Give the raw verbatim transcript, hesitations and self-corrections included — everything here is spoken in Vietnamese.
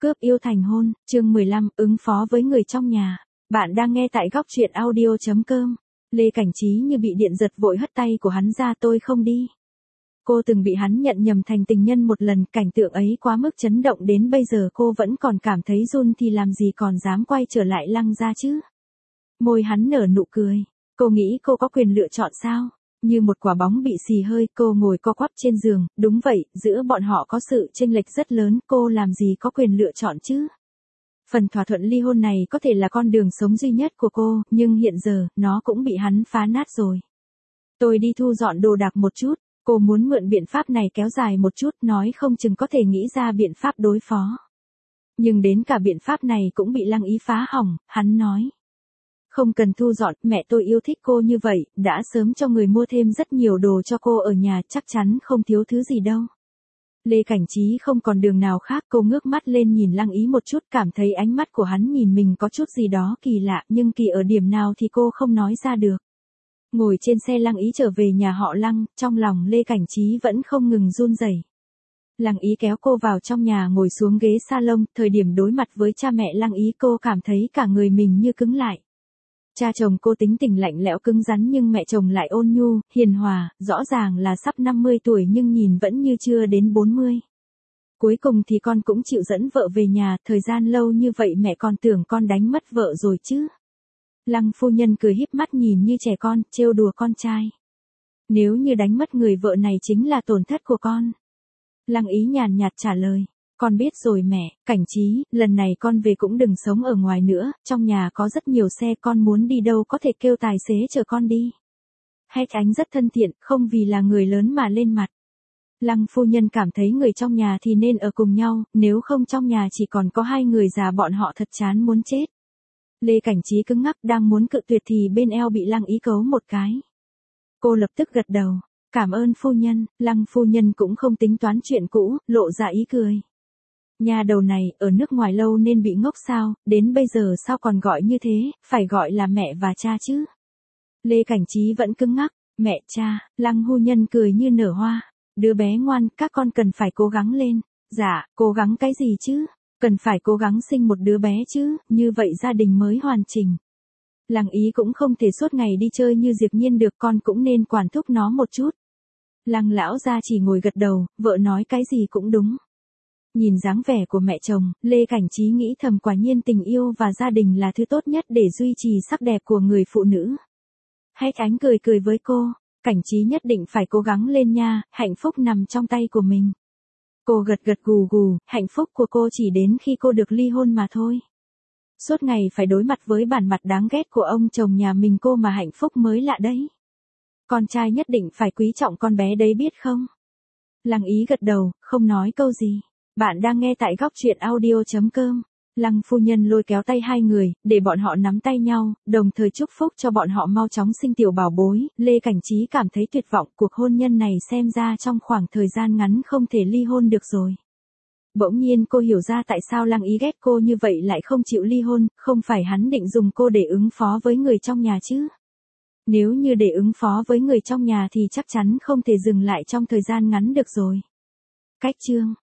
Cướp yêu thành hôn, chương mười lăm, ứng phó với người trong nhà. Bạn đang nghe tại góc truyện audio chấm com. Lê Cảnh Trí như bị điện giật vội hất tay của hắn ra, tôi không đi. Cô từng bị hắn nhận nhầm thành tình nhân một lần, cảnh tượng ấy quá mức chấn động đến bây giờ cô vẫn còn cảm thấy run thì làm gì còn dám quay trở lại Lăng gia chứ. Môi hắn nở nụ cười, cô nghĩ cô có quyền lựa chọn sao? Như một quả bóng bị xì hơi, cô ngồi co quắp trên giường, đúng vậy, giữa bọn họ có sự chênh lệch rất lớn, cô làm gì có quyền lựa chọn chứ. Phần thỏa thuận ly hôn này có thể là con đường sống duy nhất của cô, nhưng hiện giờ, nó cũng bị hắn phá nát rồi. Tôi đi thu dọn đồ đạc một chút, cô muốn mượn biện pháp này kéo dài một chút, nói không chừng có thể nghĩ ra biện pháp đối phó. Nhưng đến cả biện pháp này cũng bị Lăng Ý phá hỏng, hắn nói. Không cần thu dọn, mẹ tôi yêu thích cô như vậy, đã sớm cho người mua thêm rất nhiều đồ cho cô ở nhà, chắc chắn không thiếu thứ gì đâu. Lê Cảnh Trí không còn đường nào khác, cô ngước mắt lên nhìn Lăng Ý một chút, cảm thấy ánh mắt của hắn nhìn mình có chút gì đó kỳ lạ, nhưng kỳ ở điểm nào thì cô không nói ra được. Ngồi trên xe Lăng Ý trở về nhà họ Lăng, trong lòng Lê Cảnh Trí vẫn không ngừng run rẩy. Lăng Ý kéo cô vào trong nhà ngồi xuống ghế salon, thời điểm đối mặt với cha mẹ Lăng Ý cô cảm thấy cả người mình như cứng lại. Cha chồng cô tính tình lạnh lẽo cứng rắn nhưng mẹ chồng lại ôn nhu, hiền hòa, rõ ràng là sắp năm mươi tuổi nhưng nhìn vẫn như chưa đến bốn mươi. Cuối cùng thì con cũng chịu dẫn vợ về nhà, thời gian lâu như vậy mẹ còn tưởng con đánh mất vợ rồi chứ. Lăng phu nhân cười híp mắt nhìn như trẻ con, trêu đùa con trai. Nếu như đánh mất người vợ này chính là tổn thất của con. Lăng Ý nhàn nhạt trả lời. Con biết rồi mẹ, Cảnh Trí, lần này con về cũng đừng sống ở ngoài nữa, trong nhà có rất nhiều xe, con muốn đi đâu có thể kêu tài xế chở con đi. Hét Ánh rất thân thiện, không vì là người lớn mà lên mặt. Lăng phu nhân cảm thấy người trong nhà thì nên ở cùng nhau, nếu không trong nhà chỉ còn có hai người già bọn họ thật chán muốn chết. Lê Cảnh Trí cứng ngắc đang muốn cự tuyệt thì bên eo bị Lăng Ý cấu một cái. Cô lập tức gật đầu, cảm ơn phu nhân, Lăng phu nhân cũng không tính toán chuyện cũ, lộ ra ý cười. Nhà đầu này, ở nước ngoài lâu nên bị ngốc sao, đến bây giờ sao còn gọi như thế, phải gọi là mẹ và cha chứ. Lê Cảnh Trí vẫn cứng ngắc, mẹ cha, Lăng phu nhân cười như nở hoa, đứa bé ngoan, các con cần phải cố gắng lên. Dạ, cố gắng cái gì chứ, cần phải cố gắng sinh một đứa bé chứ, như vậy gia đình mới hoàn chỉnh. Lăng Ý cũng không thể suốt ngày đi chơi như Diệp Nhiên được, con cũng nên quản thúc nó một chút. Lăng lão gia chỉ ngồi gật đầu, vợ nói cái gì cũng đúng. Nhìn dáng vẻ của mẹ chồng, Lê Cảnh Trí nghĩ thầm quả nhiên tình yêu và gia đình là thứ tốt nhất để duy trì sắc đẹp của người phụ nữ. Hét Ánh cười cười với cô, Cảnh Trí nhất định phải cố gắng lên nha, hạnh phúc nằm trong tay của mình. Cô gật gật gù gù, hạnh phúc của cô chỉ đến khi cô được ly hôn mà thôi. Suốt ngày phải đối mặt với bản mặt đáng ghét của ông chồng nhà mình cô mà hạnh phúc mới lạ đấy. Con trai nhất định phải quý trọng con bé đấy biết không? Lăng Ý gật đầu, không nói câu gì. Bạn đang nghe tại góc truyện audio chấm com. Lăng phu nhân lôi kéo tay hai người, để bọn họ nắm tay nhau, đồng thời chúc phúc cho bọn họ mau chóng sinh tiểu bảo bối. Lê Cảnh Trí cảm thấy tuyệt vọng, cuộc hôn nhân này xem ra trong khoảng thời gian ngắn không thể ly hôn được rồi. Bỗng nhiên cô hiểu ra tại sao Lăng Ý ghét cô như vậy lại không chịu ly hôn, không phải hắn định dùng cô để ứng phó với người trong nhà chứ. Nếu như để ứng phó với người trong nhà thì chắc chắn không thể dừng lại trong thời gian ngắn được rồi. Cách chương